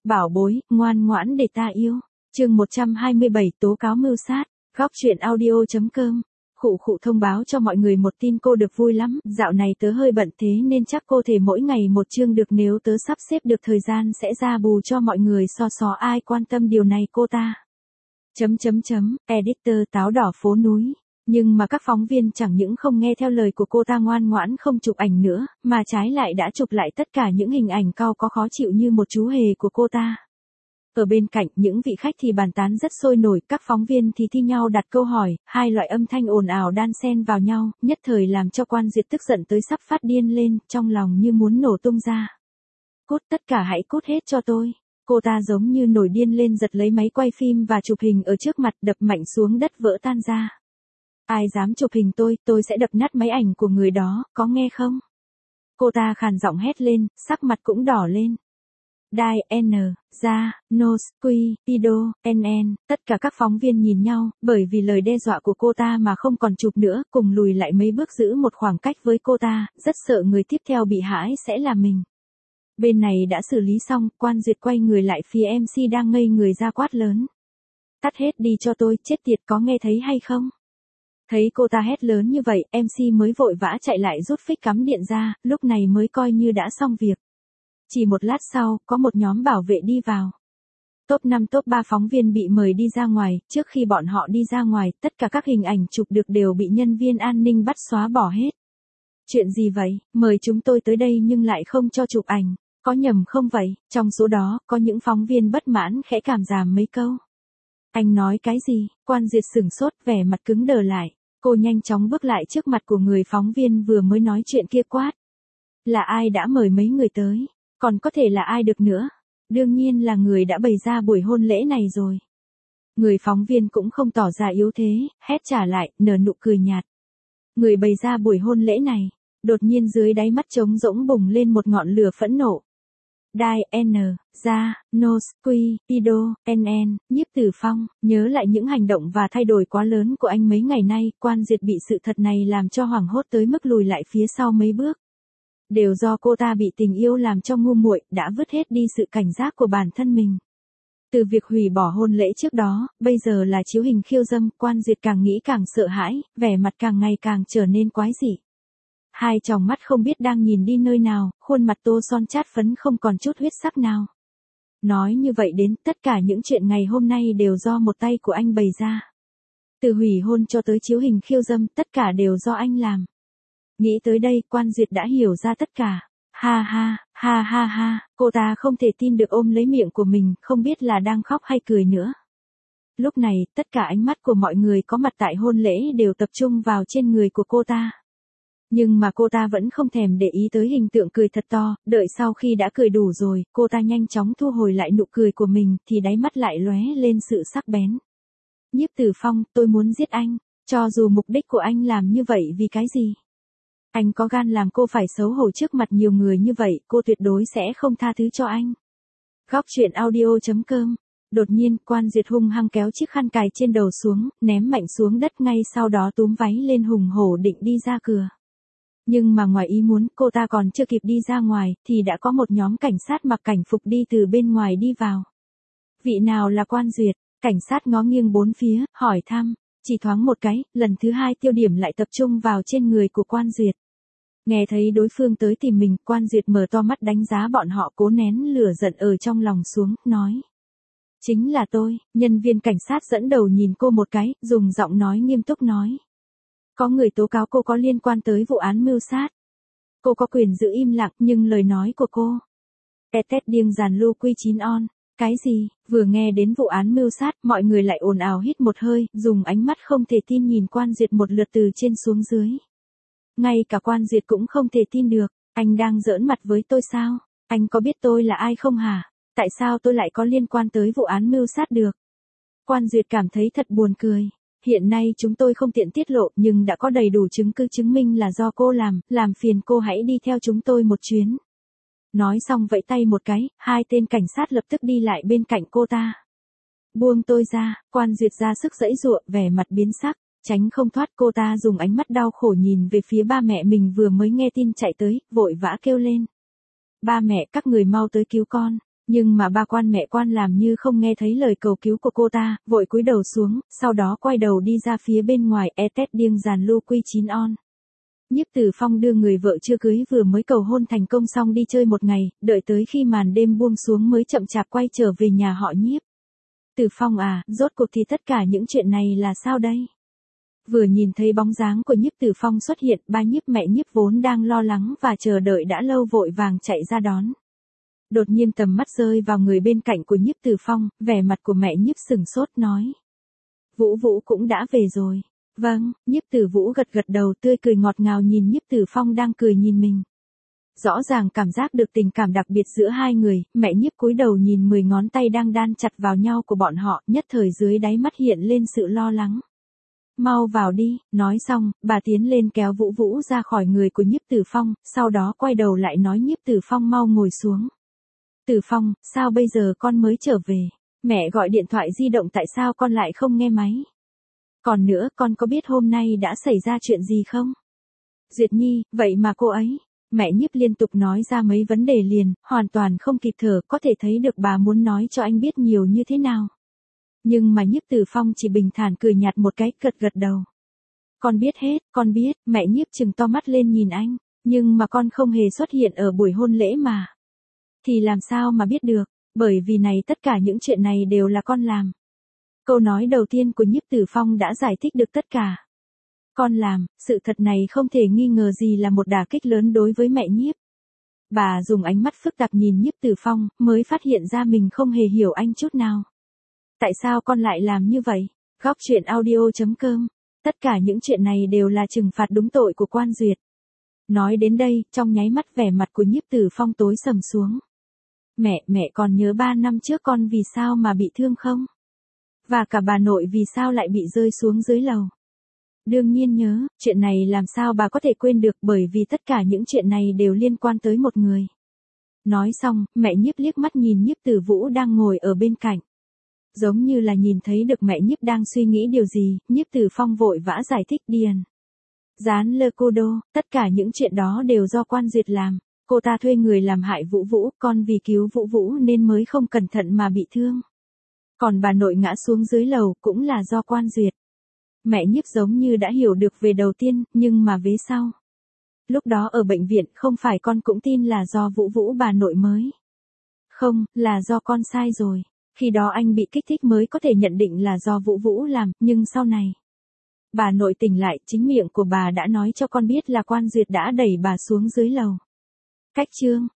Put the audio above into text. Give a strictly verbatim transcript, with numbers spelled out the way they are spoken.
Bảo bối, ngoan ngoãn để ta yêu. Chương một trăm hai mươi bảy tố cáo mưu sát. Góc truyện audio.com. Khụ khụ thông báo cho mọi người một tin cô được vui lắm. Dạo này tớ hơi bận thế nên chắc cô thể mỗi ngày một chương được, nếu tớ sắp xếp được thời gian sẽ ra bù cho mọi người. So só ai quan tâm điều này cô ta. Chấm chấm chấm, editor táo đỏ phố núi. Nhưng mà các phóng viên chẳng những không nghe theo lời của cô ta ngoan ngoãn không chụp ảnh nữa, mà trái lại đã chụp lại tất cả những hình ảnh cau có khó chịu như một chú hề của cô ta. Ở bên cạnh, những vị khách thì bàn tán rất sôi nổi, các phóng viên thì thi nhau đặt câu hỏi, hai loại âm thanh ồn ào đan xen vào nhau, nhất thời làm cho Quan Duyệt tức giận tới sắp phát điên lên, trong lòng như muốn nổ tung ra. Cút, tất cả hãy cút hết cho tôi. Cô ta giống như nổi điên lên, giật lấy máy quay phim và chụp hình ở trước mặt, đập mạnh xuống đất vỡ tan ra. Ai dám chụp hình tôi, tôi sẽ đập nát máy ảnh của người đó, có nghe không? Cô ta khàn giọng hét lên, sắc mặt cũng đỏ lên. Đai, N, Ra, Nos, Quy, Ido, N N, tất cả các phóng viên nhìn nhau, bởi vì lời đe dọa của cô ta mà không còn chụp nữa, cùng lùi lại mấy bước giữ một khoảng cách với cô ta, rất sợ người tiếp theo bị hãi sẽ là mình. Bên này đã xử lý xong, Quan Duyệt quay người lại phía em xê đang ngây người ra quát lớn. Tắt hết đi cho tôi, chết tiệt, có nghe thấy hay không? Thấy cô ta hét lớn như vậy, em xê mới vội vã chạy lại rút phích cắm điện ra, lúc này mới coi như đã xong việc. Chỉ một lát sau, có một nhóm bảo vệ đi vào. Top năm top ba phóng viên bị mời đi ra ngoài, trước khi bọn họ đi ra ngoài, tất cả các hình ảnh chụp được đều bị nhân viên an ninh bắt xóa bỏ hết. Chuyện gì vậy, mời chúng tôi tới đây nhưng lại không cho chụp ảnh, có nhầm không vậy? Trong số đó, có những phóng viên bất mãn khẽ cảm giảm mấy câu. Anh nói cái gì? Quan Duyệt sửng sốt, vẻ mặt cứng đờ lại. Cô nhanh chóng bước lại trước mặt của người phóng viên vừa mới nói chuyện kia quát. Là ai đã mời mấy người tới? Còn có thể là ai được nữa? Đương nhiên là người đã bày ra buổi hôn lễ này rồi. Người phóng viên cũng không tỏ ra yếu thế, hét trả lại, nở nụ cười nhạt. Người bày ra buổi hôn lễ này, đột nhiên dưới đáy mắt trống rỗng bùng lên một ngọn lửa phẫn nộ. Đai, N, Ra, Nos, Quy, Ido, N N, Nhiếp Tử Phong, nhớ lại những hành động và thay đổi quá lớn của anh mấy ngày nay, Quan Duyệt bị sự thật này làm cho hoảng hốt tới mức lùi lại phía sau mấy bước. Đều do cô ta bị tình yêu làm cho ngu muội, đã vứt hết đi sự cảnh giác của bản thân mình. Từ việc hủy bỏ hôn lễ trước đó, bây giờ là chiếu hình khiêu dâm, Quan Duyệt càng nghĩ càng sợ hãi, vẻ mặt càng ngày càng trở nên quái dị. Hai tròng mắt không biết đang nhìn đi nơi nào, khuôn mặt tô son chát phấn không còn chút huyết sắc nào. Nói như vậy đến, tất cả những chuyện ngày hôm nay đều do một tay của anh bày ra. Từ hủy hôn cho tới chiếu hình khiêu dâm, tất cả đều do anh làm. Nghĩ tới đây, Quan Duyệt đã hiểu ra tất cả. Ha ha, ha ha ha, cô ta không thể tin được ôm lấy miệng của mình, không biết là đang khóc hay cười nữa. Lúc này, tất cả ánh mắt của mọi người có mặt tại hôn lễ đều tập trung vào trên người của cô ta. Nhưng mà cô ta vẫn không thèm để ý tới hình tượng cười thật to, đợi sau khi đã cười đủ rồi, cô ta nhanh chóng thu hồi lại nụ cười của mình, thì đáy mắt lại lóe lên sự sắc bén. Nhiếp Tử Phong, tôi muốn giết anh, cho dù mục đích của anh làm như vậy vì cái gì. Anh có gan làm cô phải xấu hổ trước mặt nhiều người như vậy, cô tuyệt đối sẽ không tha thứ cho anh. Góc truyện audio.com. Đột nhiên, Quan Duyệt hung hăng kéo chiếc khăn cài trên đầu xuống, ném mạnh xuống đất, ngay sau đó túm váy lên hùng hổ định đi ra cửa. Nhưng mà ngoài ý muốn, cô ta còn chưa kịp đi ra ngoài, thì đã có một nhóm cảnh sát mặc cảnh phục đi từ bên ngoài đi vào. Vị nào là Quan Duyệt? Cảnh sát ngó nghiêng bốn phía, hỏi thăm. Chỉ thoáng một cái, lần thứ hai tiêu điểm lại tập trung vào trên người của Quan Duyệt. Nghe thấy đối phương tới tìm mình, Quan Duyệt mở to mắt đánh giá bọn họ, cố nén lửa giận ở trong lòng xuống, nói. Chính là tôi. Nhân viên cảnh sát dẫn đầu nhìn cô một cái, dùng giọng nói nghiêm túc nói. Có người tố cáo cô có liên quan tới vụ án mưu sát. Cô có quyền giữ im lặng, nhưng lời nói của cô. Etet điêng giàn lưu quy chín on. Cái gì? Vừa nghe đến vụ án mưu sát, mọi người lại ồn ào hít một hơi, dùng ánh mắt không thể tin nhìn Quan Duyệt một lượt từ trên xuống dưới. Ngay cả Quan Duyệt cũng không thể tin được, anh đang giỡn mặt với tôi sao? Anh có biết tôi là ai không hả? Tại sao tôi lại có liên quan tới vụ án mưu sát được? Quan Duyệt cảm thấy thật buồn cười. Hiện nay chúng tôi không tiện tiết lộ, nhưng đã có đầy đủ chứng cứ chứng minh là do cô làm, làm phiền cô hãy đi theo chúng tôi một chuyến. Nói xong vẫy tay một cái, hai tên cảnh sát lập tức đi lại bên cạnh cô ta. Buông tôi ra, Quan Duyệt ra sức giãy giụa, vẻ mặt biến sắc, tránh không thoát. Cô ta dùng ánh mắt đau khổ nhìn về phía ba mẹ mình vừa mới nghe tin chạy tới, vội vã kêu lên. Ba mẹ, các người mau tới cứu con. Nhưng mà ba quan mẹ quan làm như không nghe thấy lời cầu cứu của cô ta, vội cúi đầu xuống, sau đó quay đầu đi ra phía bên ngoài e tét điêng dàn lưu quy chín on. Nhiếp Tử Phong đưa người vợ chưa cưới vừa mới cầu hôn thành công xong đi chơi một ngày, đợi tới khi màn đêm buông xuống mới chậm chạp quay trở về nhà họ Nhiếp. Tử Phong à, rốt cuộc thì tất cả những chuyện này là sao đây? Vừa nhìn thấy bóng dáng của Nhiếp Tử Phong xuất hiện, ba Nhiếp mẹ Nhiếp vốn đang lo lắng và chờ đợi đã lâu vội vàng chạy ra đón. Đột nhiên tầm mắt rơi vào người bên cạnh của Nhiếp Tử Phong, vẻ mặt của mẹ Nhiếp sừng sốt nói. Vũ Vũ cũng đã về rồi. Vâng, Nhiếp Tử Vũ gật gật đầu tươi cười ngọt ngào nhìn Nhiếp Tử Phong đang cười nhìn mình. Rõ ràng cảm giác được tình cảm đặc biệt giữa hai người, mẹ Nhiếp cúi đầu nhìn mười ngón tay đang đan chặt vào nhau của bọn họ, nhất thời dưới đáy mắt hiện lên sự lo lắng. Mau vào đi, nói xong, bà tiến lên kéo Vũ Vũ ra khỏi người của Nhiếp Tử Phong, sau đó quay đầu lại nói Nhiếp Tử Phong mau ngồi xuống. Tử Phong, sao bây giờ con mới trở về? Mẹ gọi điện thoại di động tại sao con lại không nghe máy? Còn nữa, con có biết hôm nay đã xảy ra chuyện gì không? Duyệt Nhi, vậy mà cô ấy. Mẹ Nhiếp liên tục nói ra mấy vấn đề liền, hoàn toàn không kịp thở, có thể thấy được bà muốn nói cho anh biết nhiều như thế nào. Nhưng mà Nhiếp Tử Phong chỉ bình thản cười nhạt một cái, gật gật đầu. Con biết hết, con biết, mẹ Nhiếp trừng to mắt lên nhìn anh, nhưng mà con không hề xuất hiện ở buổi hôn lễ mà. Thì làm sao mà biết được, bởi vì này tất cả những chuyện này đều là con làm. Câu nói đầu tiên của Nhiếp Tử Phong đã giải thích được tất cả. Con làm, sự thật này không thể nghi ngờ gì là một đả kích lớn đối với mẹ Nhiếp. Bà dùng ánh mắt phức tạp nhìn Nhiếp Tử Phong, mới phát hiện ra mình không hề hiểu anh chút nào. Tại sao con lại làm như vậy? Góc truyện audio chấm com. Tất cả những chuyện này đều là trừng phạt đúng tội của Quan Duyệt. Nói đến đây, trong nháy mắt vẻ mặt của Nhiếp Tử Phong tối sầm xuống. Mẹ, mẹ còn nhớ ba năm trước con vì sao mà bị thương không? Và cả bà nội vì sao lại bị rơi xuống dưới lầu? Đương nhiên nhớ, chuyện này làm sao bà có thể quên được bởi vì tất cả những chuyện này đều liên quan tới một người. Nói xong, mẹ Nhiếp liếc mắt nhìn Nhiếp Tử Vũ đang ngồi ở bên cạnh. Giống như là nhìn thấy được mẹ Nhiếp đang suy nghĩ điều gì, Nhiếp Tử Phong vội vã giải thích điền. Gián lơ cô đô, tất cả những chuyện đó đều do Quan Duyệt làm. Cô ta thuê người làm hại Vũ Vũ, con vì cứu Vũ Vũ nên mới không cẩn thận mà bị thương. Còn bà nội ngã xuống dưới lầu cũng là do Quan Duyệt. Mẹ Nhiếp giống như đã hiểu được về đầu tiên, nhưng mà vế sau. Lúc đó ở bệnh viện không phải con cũng tin là do Vũ Vũ bà nội mới. Không, là do con sai rồi. Khi đó anh bị kích thích mới có thể nhận định là do Vũ Vũ làm, nhưng sau này. Bà nội tỉnh lại, chính miệng của bà đã nói cho con biết là Quan Duyệt đã đẩy bà xuống dưới lầu. Cách chương.